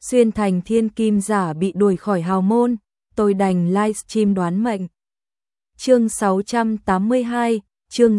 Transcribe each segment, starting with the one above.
xuyên thành thiên kim giả bị đuổi khỏi hào môn, tôi đành livestream đoán mệnh. Chương 682, chương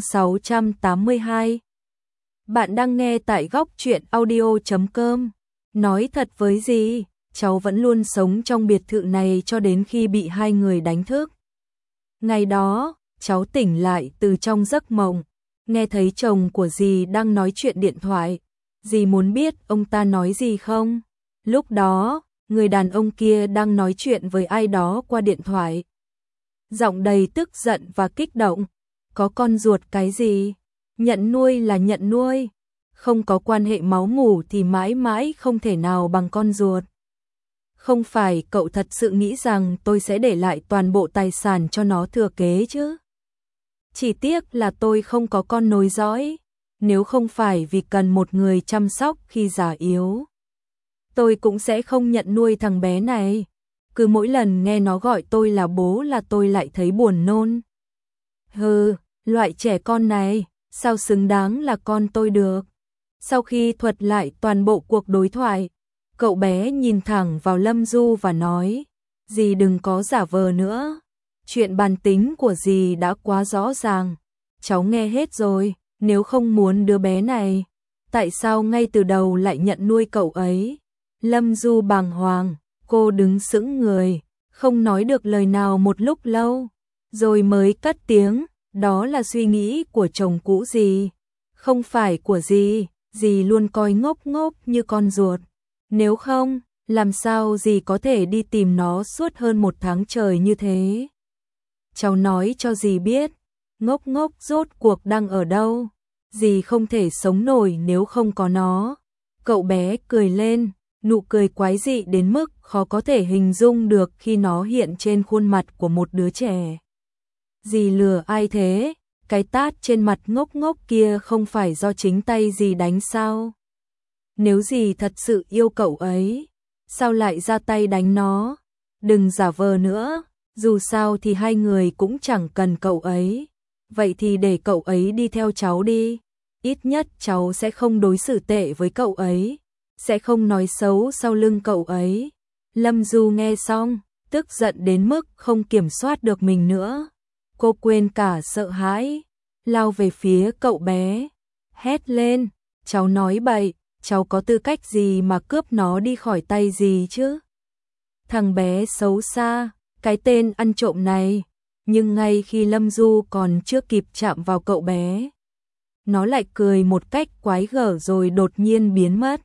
682. Bạn đang nghe tại góc truyện audio.com. Nói thật với dì, cháu vẫn luôn sống trong biệt thự này cho đến khi bị hai người đánh thức. Ngày đó, cháu tỉnh lại từ trong giấc mộng, nghe thấy chồng của dì đang nói chuyện điện thoại. Dì muốn biết ông ta nói gì không? Lúc đó, người đàn ông kia đang nói chuyện với ai đó qua điện thoại. Giọng đầy tức giận và kích động. Có con ruột cái gì? Nhận nuôi là nhận nuôi. Không có quan hệ máu mủ thì mãi mãi không thể nào bằng con ruột. Không phải cậu thật sự nghĩ rằng tôi sẽ để lại toàn bộ tài sản cho nó thừa kế chứ? Chỉ tiếc là tôi không có con nối dõi. Nếu không phải vì cần một người chăm sóc khi già yếu, tôi cũng sẽ không nhận nuôi thằng bé này. Cứ mỗi lần nghe nó gọi tôi là bố là tôi lại thấy buồn nôn. Hừ, loại trẻ con này, sao xứng đáng là con tôi được? Sau khi thuật lại toàn bộ cuộc đối thoại, cậu bé nhìn thẳng vào Lâm Du và nói, dì đừng có giả vờ nữa. Chuyện bản tính của dì đã quá rõ ràng. Cháu nghe hết rồi, nếu không muốn đứa bé này, tại sao ngay từ đầu lại nhận nuôi cậu ấy? Lâm Du bàng hoàng, cô đứng sững người, không nói được lời nào một lúc lâu, rồi mới cất tiếng, đó là suy nghĩ của chồng cũ dì, không phải của dì. Dì luôn coi Ngốc Ngốc như con ruột. Nếu không, làm sao dì có thể đi tìm nó suốt hơn 1 tháng trời như thế? Cháu nói cho dì biết, Ngốc Ngốc rốt cuộc đang ở đâu? Dì không thể sống nổi nếu không có nó. Cậu bé cười lên, nụ cười quái dị đến mức khó có thể hình dung được khi nó hiện trên khuôn mặt của một đứa trẻ. Dì lừa ai thế? Cái tát trên mặt Ngốc Ngốc kia không phải do chính tay dì đánh sao? Nếu dì thật sự yêu cậu ấy, sao lại ra tay đánh nó? Đừng giả vờ nữa, dù sao thì hai người cũng chẳng cần cậu ấy. Vậy thì để cậu ấy đi theo cháu đi. Ít nhất cháu sẽ không đối xử tệ với cậu ấy, sẽ không nói xấu sau lưng cậu ấy. Lâm Du nghe xong, tức giận đến mức không kiểm soát được mình nữa. Cô quên cả sợ hãi, lao về phía cậu bé, hét lên, cháu nói bậy, cháu có tư cách gì mà cướp nó đi khỏi tay gì chứ? Thằng bé xấu xa, cái tên ăn trộm này. Nhưng ngay khi Lâm Du còn chưa kịp chạm vào cậu bé, nó lại cười một cách quái gở rồi đột nhiên biến mất.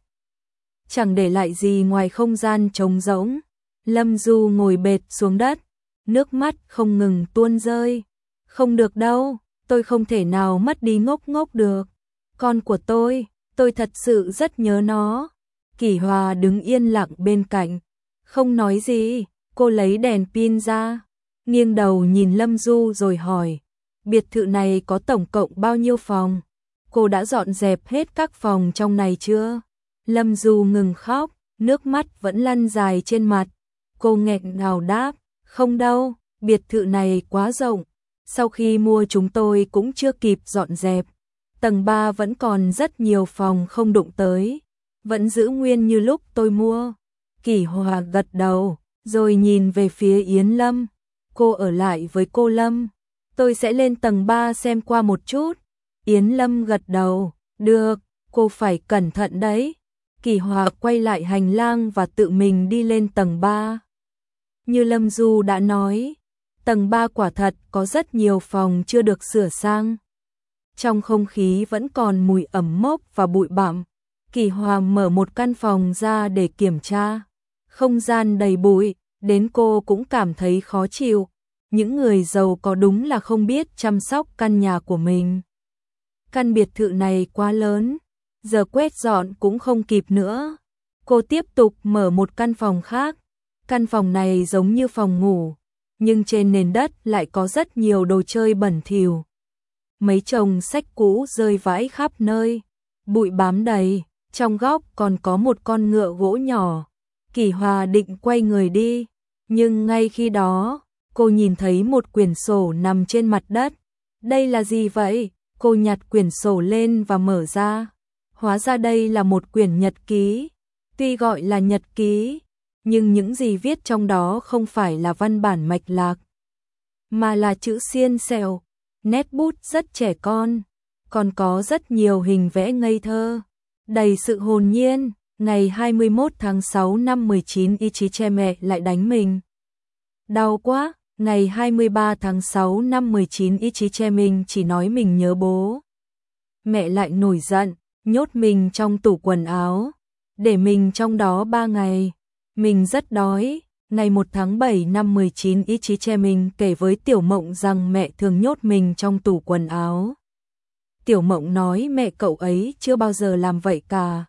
Chẳng để lại gì ngoài không gian trống rỗng. Lâm Du ngồi bệt xuống đất, nước mắt không ngừng tuôn rơi. Không được đâu, tôi không thể nào mất đi Ngốc Ngốc được. Con của tôi thật sự rất nhớ nó. Kỷ Hòa đứng yên lặng bên cạnh, không nói gì. Cô lấy đèn pin ra, nghiêng đầu nhìn Lâm Du rồi hỏi, biệt thự này có tổng cộng bao nhiêu phòng? Cô đã dọn dẹp hết các phòng trong này chưa? Lâm Du ngừng khóc, nước mắt vẫn lăn dài trên mặt. Cô nghẹn ngào đáp, không đâu, biệt thự này quá rộng. Sau khi mua chúng tôi cũng chưa kịp dọn dẹp. Tầng 3 vẫn còn rất nhiều phòng không đụng tới, vẫn giữ nguyên như lúc tôi mua. Kỷ Hòa gật đầu, rồi nhìn về phía Yến Lâm. Cô ở lại với cô Lâm, tôi sẽ lên tầng 3 xem qua một chút. Yến Lâm gật đầu, được, cô phải cẩn thận đấy. Kỷ Hòa quay lại hành lang và tự mình đi lên tầng 3. Như Lâm Du đã nói, tầng 3 quả thật có rất nhiều phòng chưa được sửa sang. Trong không khí vẫn còn mùi ẩm mốc và bụi bặm. Kỷ Hòa mở một căn phòng ra để kiểm tra. Không gian đầy bụi, đến cô cũng cảm thấy khó chịu. Những người giàu có đúng là không biết chăm sóc căn nhà của mình. Căn biệt thự này quá lớn, giờ quét dọn cũng không kịp nữa. Cô tiếp tục mở một căn phòng khác. Căn phòng này giống như phòng ngủ, nhưng trên nền đất lại có rất nhiều đồ chơi bẩn thỉu. Mấy chồng sách cũ rơi vãi khắp nơi, bụi bám đầy, trong góc còn có một con ngựa gỗ nhỏ. Kỷ Hòa định quay người đi, nhưng ngay khi đó, cô nhìn thấy một quyển sổ nằm trên mặt đất. Đây là gì vậy? Cô nhặt quyển sổ lên và mở ra. Hóa ra đây là một quyển nhật ký. Tuy gọi là nhật ký, nhưng những gì viết trong đó không phải là văn bản mạch lạc, mà là chữ xiên xẹo, nét bút rất trẻ con, còn có rất nhiều hình vẽ ngây thơ, đầy sự hồn nhiên. Ngày 21 tháng 6 năm 19 ý chí che mẹ lại đánh mình. Đau quá, ngày 23 tháng 6 năm 19 ý chí che mình chỉ nói mình nhớ bố. Mẹ lại nổi giận, nhốt mình trong tủ quần áo, để mình trong đó 3 ngày. Mình rất đói. Ngày 1 tháng 7 năm 19 ý chí che mình kể với Tiểu Mộng rằng mẹ thường nhốt mình trong tủ quần áo. Tiểu Mộng nói mẹ cậu ấy chưa bao giờ làm vậy cả.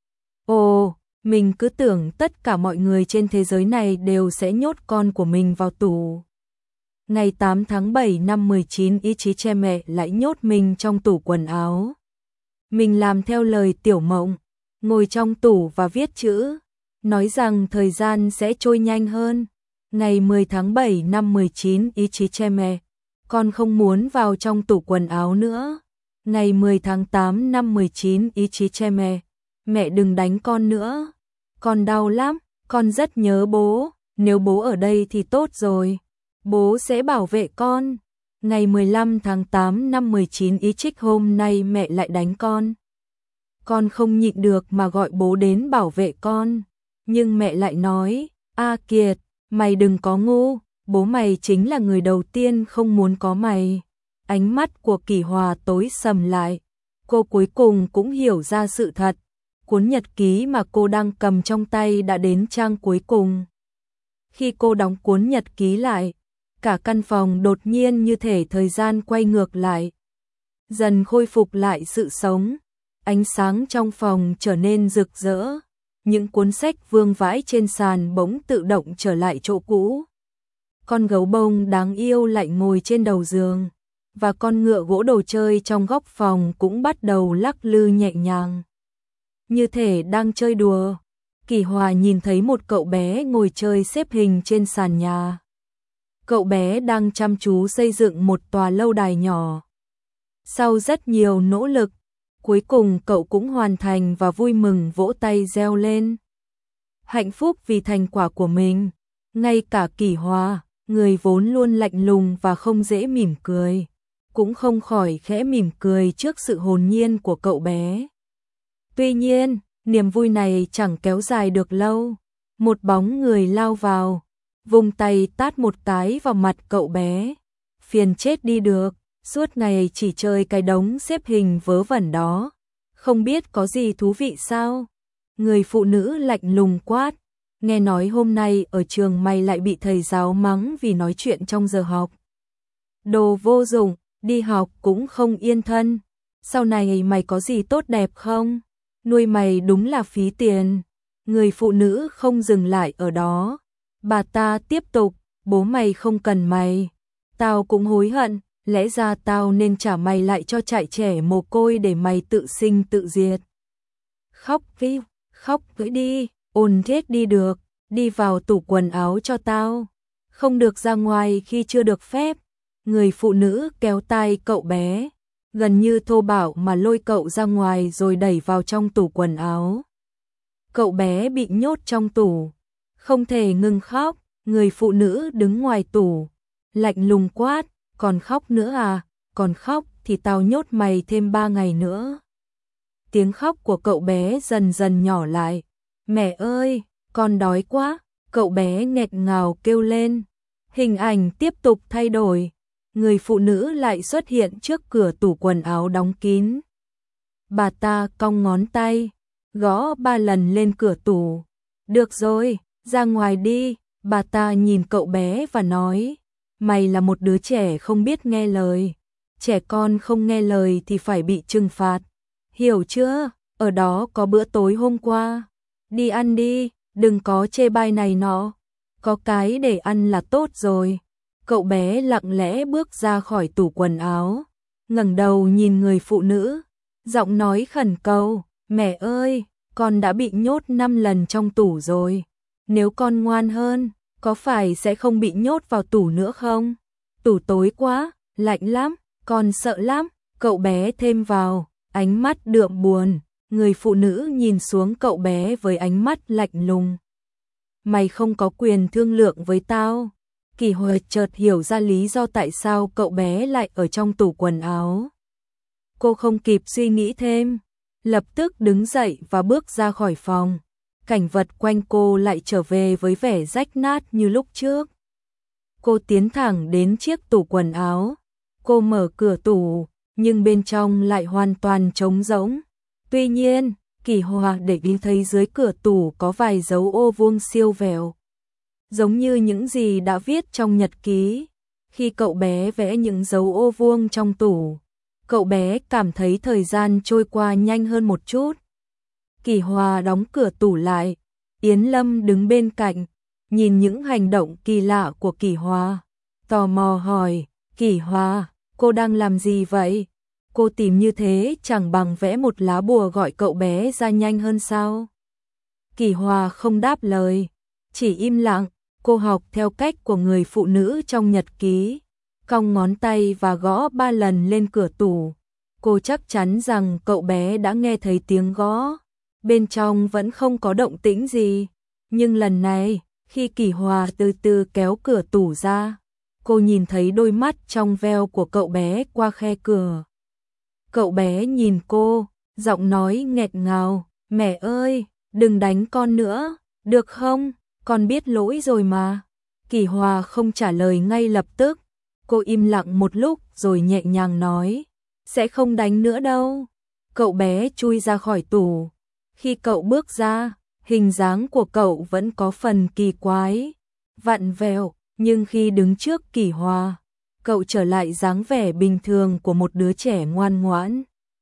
Ồ, mình cứ tưởng tất cả mọi người trên thế giới này đều sẽ nhốt con của mình vào tù. Ngày 8 tháng 7 năm 19 ý chí che mẹ lại nhốt mình trong tủ quần áo. Mình làm theo lời Tiểu Mộng, ngồi trong tủ và viết chữ, nói rằng thời gian sẽ trôi nhanh hơn. Ngày 10 tháng 7 năm 19 ý chí che mẹ, con không muốn vào trong tủ quần áo nữa. Ngày 10 tháng 8 năm 19 ý chí che mẹ đừng đánh con nữa. Con đau lắm, con rất nhớ bố, nếu bố ở đây thì tốt rồi. Bố sẽ bảo vệ con. Ngày 15 tháng 8 năm 19 ý chí hôm nay mẹ lại đánh con. Con không nhịn được mà gọi bố đến bảo vệ con. Nhưng mẹ lại nói, A Kiệt, mày đừng có ngu, bố mày chính là người đầu tiên không muốn có mày. Ánh mắt của Kỷ Hòa tối sầm lại, cô cuối cùng cũng hiểu ra sự thật. Cuốn nhật ký mà cô đang cầm trong tay đã đến trang cuối cùng. Khi cô đóng cuốn nhật ký lại, cả căn phòng đột nhiên như thể thời gian quay ngược lại. Dần khôi phục lại sự sống, ánh sáng trong phòng trở nên rực rỡ. Những cuốn sách vương vãi trên sàn bỗng tự động trở lại chỗ cũ. Con gấu bông đáng yêu lại ngồi trên đầu giường, và con ngựa gỗ đồ chơi trong góc phòng cũng bắt đầu lắc lư nhẹ nhàng, như thể đang chơi đùa. Kỷ Hòa nhìn thấy một cậu bé ngồi chơi xếp hình trên sàn nhà. Cậu bé đang chăm chú xây dựng một tòa lâu đài nhỏ. Sau rất nhiều nỗ lực, cuối cùng cậu cũng hoàn thành và vui mừng vỗ tay reo lên. Hạnh phúc vì thành quả của mình. Ngay cả Kỷ Hòa, người vốn luôn lạnh lùng và không dễ mỉm cười, cũng không khỏi khẽ mỉm cười trước sự hồn nhiên của cậu bé. Tuy nhiên, niềm vui này chẳng kéo dài được lâu. Một bóng người lao vào, vung tay tát một cái vào mặt cậu bé. Phiền chết đi được, suốt ngày chỉ chơi cái đống xếp hình vớ vẩn đó, không biết có gì thú vị sao? Người phụ nữ lạnh lùng quát, nghe nói hôm nay ở trường mày lại bị thầy giáo mắng vì nói chuyện trong giờ học. Đồ vô dụng, đi học cũng không yên thân, sau này mày có gì tốt đẹp không? Nuôi mày đúng là phí tiền. Người phụ nữ không dừng lại ở đó, bà ta tiếp tục, bố mày không cần mày, tao cũng hối hận, lẽ ra tao nên trả mày lại cho trại trẻ mồ côi để mày tự sinh tự diệt. Khóc đi, khóc gửi đi, ồn chết đi được, đi vào tủ quần áo cho tao, không được ra ngoài khi chưa được phép. Người phụ nữ kéo tay cậu bé, gần như thô bạo mà lôi cậu ra ngoài rồi đẩy vào trong tủ quần áo. Cậu bé bị nhốt trong tủ, không thể ngừng khóc. Người phụ nữ đứng ngoài tủ, lạnh lùng quát, còn khóc nữa à, còn khóc thì tao nhốt mày thêm 3 ngày nữa. Tiếng khóc của cậu bé dần dần nhỏ lại. Mẹ ơi, con đói quá, cậu bé nghẹt ngào kêu lên. Hình ảnh tiếp tục thay đổi. Người phụ nữ lại xuất hiện trước cửa tủ quần áo đóng kín. Bà ta cong ngón tay, gõ 3 lần lên cửa tủ. Được rồi, ra ngoài đi. Bà ta nhìn cậu bé và nói, mày là một đứa trẻ không biết nghe lời. Trẻ con không nghe lời thì phải bị trừng phạt. Hiểu chưa? Ở đó có bữa tối hôm qua. Đi ăn đi, đừng có chê bai này nọ. Có cái để ăn là tốt rồi. Cậu bé lặng lẽ bước ra khỏi tủ quần áo, ngẩng đầu nhìn người phụ nữ, giọng nói khẩn cầu, mẹ ơi, con đã bị nhốt 5 lần trong tủ rồi. Nếu con ngoan hơn, có phải sẽ không bị nhốt vào tủ nữa không? Tủ tối quá, lạnh lắm, con sợ lắm, cậu bé thêm vào, ánh mắt đượm buồn. Người phụ nữ nhìn xuống cậu bé với ánh mắt lạnh lùng. Mày không có quyền thương lượng với tao. Kỳ Hòa chợt hiểu ra lý do tại sao cậu bé lại ở trong tủ quần áo. Cô không kịp suy nghĩ thêm, lập tức đứng dậy và bước ra khỏi phòng. Cảnh vật quanh cô lại trở về với vẻ rách nát như lúc trước. Cô tiến thẳng đến chiếc tủ quần áo. Cô mở cửa tủ, nhưng bên trong lại hoàn toàn trống rỗng. Tuy nhiên, Kỳ Hòa để ý thấy dưới cửa tủ có vài dấu ô vuông siêu vẹo, giống như những gì đã viết trong nhật ký. Khi cậu bé vẽ những dấu ô vuông trong tủ, cậu bé cảm thấy thời gian trôi qua nhanh hơn một chút. Kỳ Hòa đóng cửa tủ lại, Yến Lâm đứng bên cạnh, nhìn những hành động kỳ lạ của Kỳ Hòa, tò mò hỏi, Kỳ Hòa, cô đang làm gì vậy? Cô tìm như thế chẳng bằng vẽ một lá bùa gọi cậu bé ra nhanh hơn sao? Kỳ Hòa không đáp lời, chỉ im lặng. Cô học theo cách của người phụ nữ trong nhật ký, cong ngón tay và gõ 3 lần lên cửa tủ. Cô chắc chắn rằng cậu bé đã nghe thấy tiếng gõ. Bên trong vẫn không có động tĩnh gì. Nhưng lần này, khi Kỳ Hòa từ từ kéo cửa tủ ra, cô nhìn thấy đôi mắt trong veo của cậu bé qua khe cửa. Cậu bé nhìn cô, giọng nói nghẹt ngào, mẹ ơi, đừng đánh con nữa, được không? Con biết lỗi rồi mà. Kỳ Hòa không trả lời ngay lập tức. Cô im lặng một lúc rồi nhẹ nhàng nói, sẽ không đánh nữa đâu. Cậu bé chui ra khỏi tủ. Khi cậu bước ra, hình dáng của cậu vẫn có phần kỳ quái, vặn vẹo, nhưng khi đứng trước Kỳ Hòa, cậu trở lại dáng vẻ bình thường của một đứa trẻ ngoan ngoãn.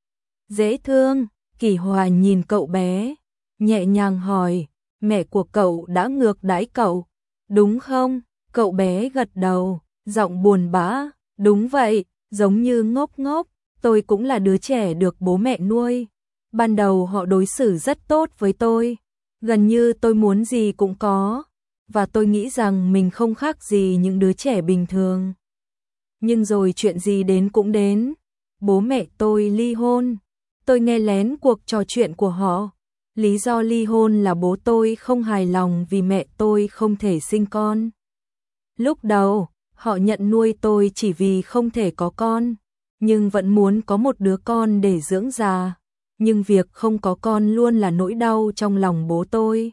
Dễ thương. Kỳ Hòa nhìn cậu bé, nhẹ nhàng hỏi, mẹ của cậu đã ngược đãi cậu, đúng không? Cậu bé gật đầu, giọng buồn bã, đúng vậy, giống như ngốc ngốc, tôi cũng là đứa trẻ được bố mẹ nuôi. Ban đầu họ đối xử rất tốt với tôi, gần như tôi muốn gì cũng có, và tôi nghĩ rằng mình không khác gì những đứa trẻ bình thường. Nhưng rồi chuyện gì đến cũng đến, bố mẹ tôi ly hôn, tôi nghe lén cuộc trò chuyện của họ. Lý do ly hôn là bố tôi không hài lòng vì mẹ tôi không thể sinh con. Lúc đầu, họ nhận nuôi tôi chỉ vì không thể có con, nhưng vẫn muốn có một đứa con để dưỡng già. Nhưng việc không có con luôn là nỗi đau trong lòng bố tôi.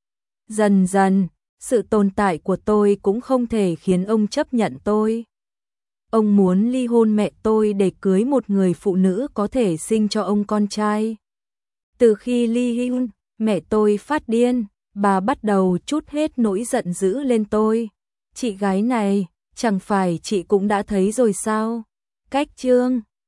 Dần dần, sự tồn tại của tôi cũng không thể khiến ông chấp nhận tôi. Ông muốn ly hôn mẹ tôi để cưới một người phụ nữ có thể sinh cho ông con trai. Từ khi ly hôn, mẹ tôi phát điên, bà bắt đầu trút hết nỗi giận dữ lên tôi. Chị gái này, chẳng phải chị cũng đã thấy rồi sao? Cách chương